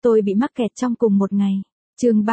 tôi bị mắc kẹt trong cùng một ngày. Chương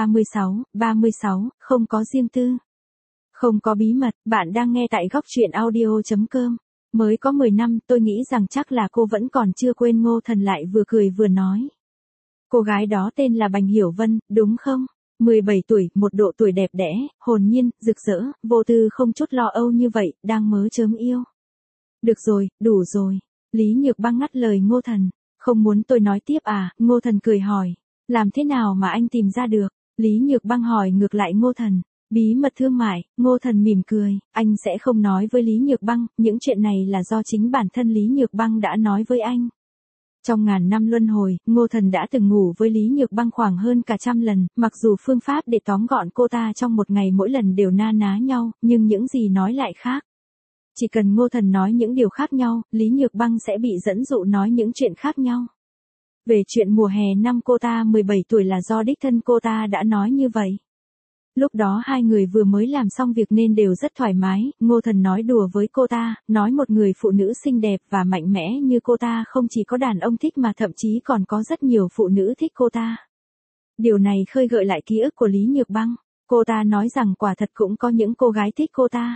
36, không có riêng tư. Không có bí mật, bạn đang nghe tại góc truyện audio.com. Mới có 10 năm, tôi nghĩ rằng chắc là cô vẫn còn chưa quên. Ngô Thần lại vừa cười vừa nói. Cô gái đó tên là Bành Hiểu Vân, đúng không? 17 tuổi, một độ tuổi đẹp đẽ, hồn nhiên, rực rỡ, vô tư, không chút lo âu như vậy, đang mớ chớm yêu. Được rồi, đủ rồi. Lý Nhược Băng ngắt lời Ngô Thần. Không muốn tôi nói tiếp à? Ngô Thần cười hỏi. Làm thế nào mà anh tìm ra được? Lý Nhược Băng hỏi ngược lại Ngô Thần. Bí mật thương mại. Ngô Thần mỉm cười. Anh sẽ không nói với Lý Nhược Băng, những chuyện này là do chính bản thân Lý Nhược Băng đã nói với anh. Trong ngàn năm luân hồi, Ngô Thần đã từng ngủ với Lý Nhược Băng khoảng hơn cả 100 lần, mặc dù phương pháp để tóm gọn cô ta trong một ngày mỗi lần đều na ná nhau, nhưng những gì nói lại khác. Chỉ cần Ngô Thần nói những điều khác nhau, Lý Nhược Băng sẽ bị dẫn dụ nói những chuyện khác nhau. Về chuyện mùa hè năm cô ta 17 tuổi là do đích thân cô ta đã nói như vậy. Lúc đó hai người vừa mới làm xong việc nên đều rất thoải mái, Ngô Thần nói đùa với cô ta, nói một người phụ nữ xinh đẹp và mạnh mẽ như cô ta không chỉ có đàn ông thích mà thậm chí còn có rất nhiều phụ nữ thích cô ta. Điều này khơi gợi lại ký ức của Lý Nhược Băng, cô ta nói rằng quả thật cũng có những cô gái thích cô ta.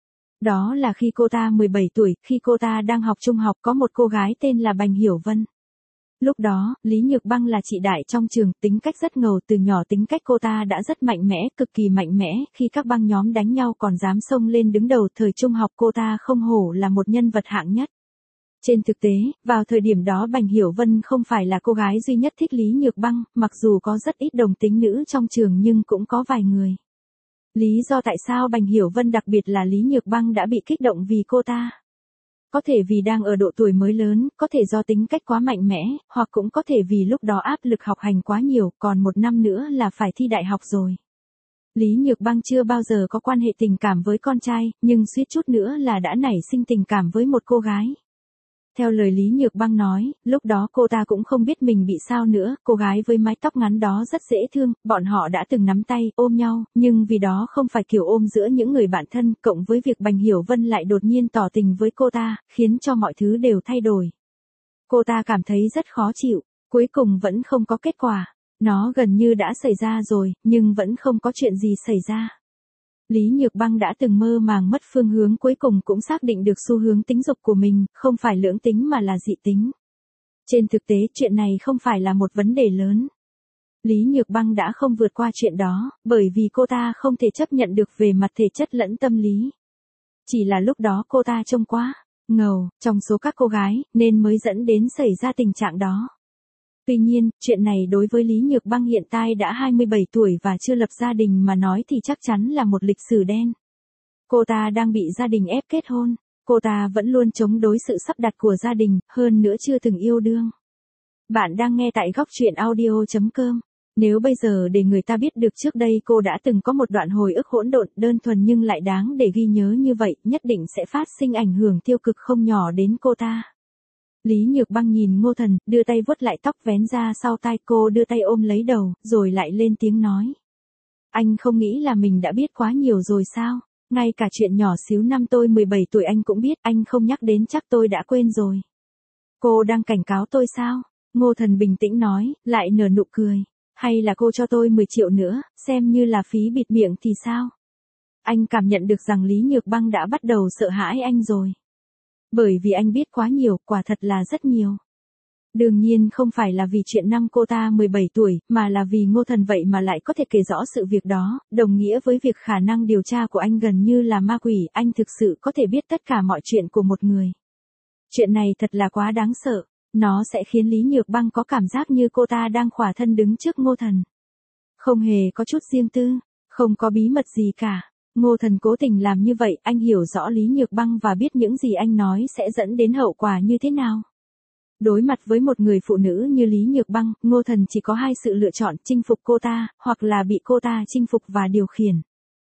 Đó là khi cô ta 17 tuổi, khi cô ta đang học trung học có một cô gái tên là Bành Hiểu Vân. Lúc đó, Lý Nhược Băng là chị đại trong trường, tính cách rất ngầu, từ nhỏ tính cách cô ta đã rất mạnh mẽ, cực kỳ mạnh mẽ, khi các băng nhóm đánh nhau còn dám xông lên đứng đầu. Thời trung học cô ta không hổ là một nhân vật hạng nhất. Trên thực tế, vào thời điểm đó Bành Hiểu Vân không phải là cô gái duy nhất thích Lý Nhược Băng, mặc dù có rất ít đồng tính nữ trong trường nhưng cũng có vài người. Lý do tại sao Bành Hiểu Vân đặc biệt là Lý Nhược Băng đã bị kích động vì cô ta. Có thể vì đang ở độ tuổi mới lớn, có thể do tính cách quá mạnh mẽ, hoặc cũng có thể vì lúc đó áp lực học hành quá nhiều, còn một năm nữa là phải thi đại học rồi. Lý Nhược Băng chưa bao giờ có quan hệ tình cảm với con trai, nhưng suýt chút nữa là đã nảy sinh tình cảm với một cô gái. Theo lời Lý Nhược Băng nói, lúc đó cô ta cũng không biết mình bị sao nữa, cô gái với mái tóc ngắn đó rất dễ thương, bọn họ đã từng nắm tay, ôm nhau, nhưng vì đó không phải kiểu ôm giữa những người bạn thân, cộng với việc Bành Hiểu Vân lại đột nhiên tỏ tình với cô ta, khiến cho mọi thứ đều thay đổi. Cô ta cảm thấy rất khó chịu, cuối cùng vẫn không có kết quả. Nó gần như đã xảy ra rồi, nhưng vẫn không có chuyện gì xảy ra. Lý Nhược Băng đã từng mơ màng mất phương hướng, cuối cùng cũng xác định được xu hướng tính dục của mình, không phải lưỡng tính mà là dị tính. Trên thực tế chuyện này không phải là một vấn đề lớn. Lý Nhược Băng đã không vượt qua chuyện đó, bởi vì cô ta không thể chấp nhận được về mặt thể chất lẫn tâm lý. Chỉ là lúc đó cô ta trông quá ngầu trong số các cô gái, nên mới dẫn đến xảy ra tình trạng đó. Tuy nhiên, chuyện này đối với Lý Nhược Băng hiện tại đã 27 tuổi và chưa lập gia đình mà nói thì chắc chắn là một lịch sử đen. Cô ta đang bị gia đình ép kết hôn, cô ta vẫn luôn chống đối sự sắp đặt của gia đình, hơn nữa chưa từng yêu đương. Bạn đang nghe tại góc truyện audio.com. Nếu bây giờ để người ta biết được trước đây cô đã từng có một đoạn hồi ức hỗn độn, đơn thuần nhưng lại đáng để ghi nhớ như vậy, nhất định sẽ phát sinh ảnh hưởng tiêu cực không nhỏ đến cô ta. Lý Nhược Băng nhìn Ngô Thần, đưa tay vuốt lại tóc vén ra sau tai, cô đưa tay ôm lấy đầu, rồi lại lên tiếng nói. Anh không nghĩ là mình đã biết quá nhiều rồi sao? Ngay cả chuyện nhỏ xíu năm tôi 17 tuổi anh cũng biết, anh không nhắc đến chắc tôi đã quên rồi. Cô đang cảnh cáo tôi sao? Ngô Thần bình tĩnh nói, lại nở nụ cười. Hay là cô cho tôi 10 triệu nữa, xem như là phí bịt miệng thì sao? Anh cảm nhận được rằng Lý Nhược Băng đã bắt đầu sợ hãi anh rồi. Bởi vì anh biết quá nhiều, quả thật là rất nhiều. Đương nhiên không phải là vì chuyện năm cô ta 17 tuổi, mà là vì Ngô Thần vậy mà lại có thể kể rõ sự việc đó, đồng nghĩa với việc khả năng điều tra của anh gần như là ma quỷ, anh thực sự có thể biết tất cả mọi chuyện của một người. Chuyện này thật là quá đáng sợ, nó sẽ khiến Lý Nhược Băng có cảm giác như cô ta đang khỏa thân đứng trước Ngô Thần. Không hề có chút riêng tư, không có bí mật gì cả. Ngô Thần cố tình làm như vậy, anh hiểu rõ Lý Nhược Băng và biết những gì anh nói sẽ dẫn đến hậu quả như thế nào. Đối mặt với một người phụ nữ như Lý Nhược Băng, Ngô Thần chỉ có hai sự lựa chọn, chinh phục cô ta, hoặc là bị cô ta chinh phục và điều khiển.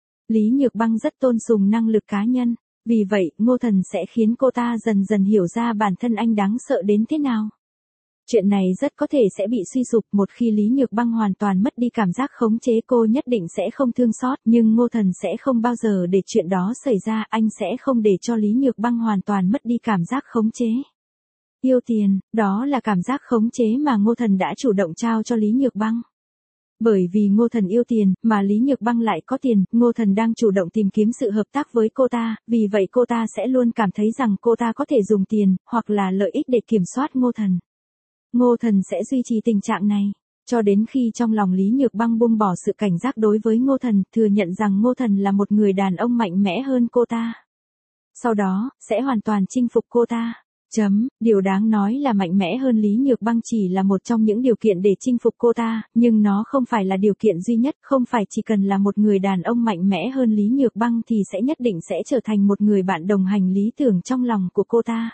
Lý Nhược Băng rất tôn sùng năng lực cá nhân, vì vậy Ngô Thần sẽ khiến cô ta dần dần hiểu ra bản thân anh đáng sợ đến thế nào. Chuyện này rất có thể sẽ bị suy sụp một khi Lý Nhược Băng hoàn toàn mất đi cảm giác khống chế, cô nhất định sẽ không thương xót, nhưng Ngô Thần sẽ không bao giờ để chuyện đó xảy ra, anh sẽ không để cho Lý Nhược Băng hoàn toàn mất đi cảm giác khống chế. Yêu tiền, đó là cảm giác khống chế mà Ngô Thần đã chủ động trao cho Lý Nhược Băng. Bởi vì Ngô Thần yêu tiền, mà Lý Nhược Băng lại có tiền, Ngô Thần đang chủ động tìm kiếm sự hợp tác với cô ta, vì vậy cô ta sẽ luôn cảm thấy rằng cô ta có thể dùng tiền, hoặc là lợi ích để kiểm soát Ngô Thần. Ngô Thần sẽ duy trì tình trạng này, cho đến khi trong lòng Lý Nhược Băng buông bỏ sự cảnh giác đối với Ngô Thần, thừa nhận rằng Ngô Thần là một người đàn ông mạnh mẽ hơn cô ta. Sau đó, sẽ hoàn toàn chinh phục cô ta. Điều đáng nói là mạnh mẽ hơn Lý Nhược Băng chỉ là một trong những điều kiện để chinh phục cô ta, nhưng nó không phải là điều kiện duy nhất, không phải chỉ cần là một người đàn ông mạnh mẽ hơn Lý Nhược Băng thì sẽ nhất định sẽ trở thành một người bạn đồng hành lý tưởng trong lòng của cô ta.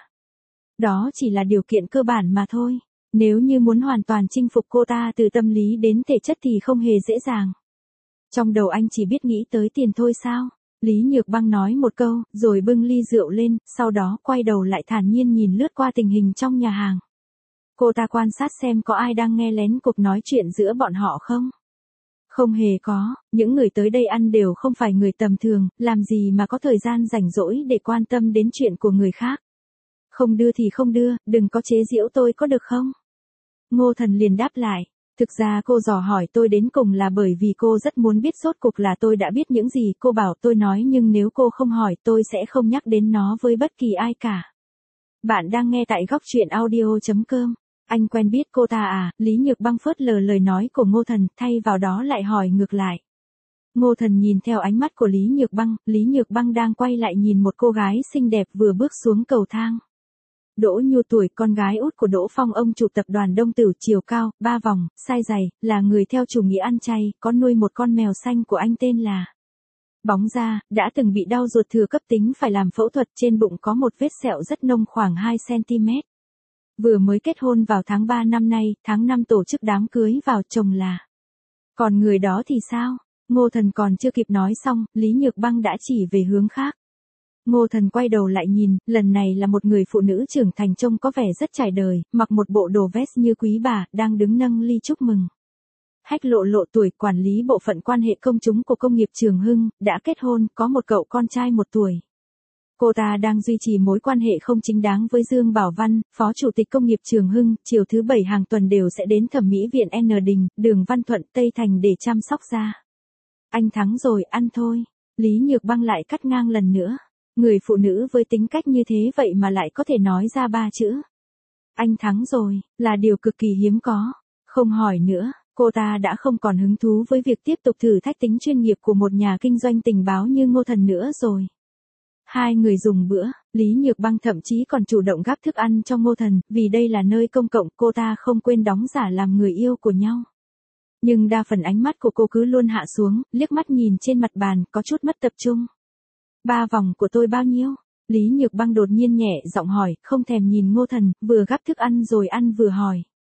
Đó chỉ là điều kiện cơ bản mà thôi. Nếu như muốn hoàn toàn chinh phục cô ta từ tâm lý đến thể chất thì không hề dễ dàng. Trong đầu anh chỉ biết nghĩ tới tiền thôi sao? Lý Nhược Băng nói một câu, rồi bưng ly rượu lên, sau đó quay đầu lại thản nhiên nhìn lướt qua tình hình trong nhà hàng. Cô ta quan sát xem có ai đang nghe lén cuộc nói chuyện giữa bọn họ không? Không hề có, những người tới đây ăn đều không phải người tầm thường, làm gì mà có thời gian rảnh rỗi để quan tâm đến chuyện của người khác. Không đưa thì không đưa, đừng có chế giễu tôi có được không? Ngô Thần liền đáp lại. Thực ra cô dò hỏi tôi đến cùng là bởi vì cô rất muốn biết rốt cuộc là tôi đã biết những gì cô bảo tôi nói, nhưng nếu cô không hỏi tôi sẽ không nhắc đến nó với bất kỳ ai cả. Bạn đang nghe tại góc truyện audio.com. Anh quen biết cô ta à? Lý Nhược Băng phớt lờ lời nói của Ngô Thần, thay vào đó lại hỏi ngược lại. Ngô Thần nhìn theo ánh mắt của Lý Nhược Băng đang quay lại nhìn một cô gái xinh đẹp vừa bước xuống cầu thang. Đỗ Nhu tuổi con gái út của Đỗ Phong, ông chủ tập đoàn Đông Tử, chiều cao, 3 vòng, size dày, là người theo chủ nghĩa ăn chay, có nuôi một con mèo xanh của anh tên là Bóng Da, đã từng bị đau ruột thừa cấp tính phải làm phẫu thuật, trên bụng có một vết sẹo rất nông khoảng 2 cm. Vừa mới kết hôn vào tháng 3 năm nay, tháng 5 tổ chức đám cưới vào chồng là. Còn người đó thì sao? Ngô Thần còn chưa kịp nói xong, Lý Nhược Băng đã chỉ về hướng khác. Ngô Thần quay đầu lại nhìn, lần này là một người phụ nữ trưởng thành trông có vẻ rất trải đời, mặc một bộ đồ vest như quý bà, đang đứng nâng ly chúc mừng. Hách Lộ Lộ tuổi quản lý bộ phận quan hệ công chúng của công nghiệp Trường Hưng, đã kết hôn, có một cậu con trai 1 tuổi. Cô ta đang duy trì mối quan hệ không chính đáng với Dương Bảo Văn, phó chủ tịch công nghiệp Trường Hưng, chiều thứ 7 hàng tuần đều sẽ đến thẩm mỹ viện N Đình, đường Văn Thuận, Tây Thành để chăm sóc da. Anh thắng rồi, ăn thôi. Lý Nhược Băng lại cắt ngang lần nữa. Người phụ nữ với tính cách như thế vậy mà lại có thể nói ra 3 chữ. Anh thắng rồi, là điều cực kỳ hiếm có. Không hỏi nữa, cô ta đã không còn hứng thú với việc tiếp tục thử thách tính chuyên nghiệp của một nhà kinh doanh tình báo như Ngô Thần nữa rồi. Hai người dùng bữa, Lý Nhược Băng thậm chí còn chủ động gắp thức ăn cho Ngô Thần, vì đây là nơi công cộng, cô ta không quên đóng giả làm người yêu của nhau. Nhưng đa phần ánh mắt của cô cứ luôn hạ xuống, liếc mắt nhìn trên mặt bàn, có chút mất tập trung. 3 vòng của tôi bao nhiêu? Lý Nhược Băng đột nhiên nhẹ giọng hỏi, không thèm nhìn Ngô Thần, vừa gắp thức ăn rồi ăn vừa hỏi.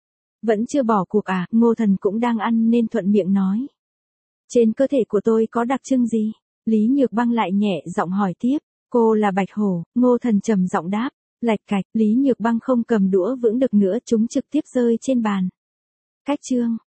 Vẫn chưa bỏ cuộc à? Ngô Thần cũng đang ăn nên thuận miệng nói. Trên cơ thể của tôi có đặc trưng gì? Lý Nhược Băng lại nhẹ giọng hỏi tiếp. Cô là Bạch Hổ, Ngô Thần trầm giọng đáp. Lạch cạch, Lý Nhược Băng không cầm đũa vững được nữa, chúng trực tiếp rơi trên bàn. Cách chương.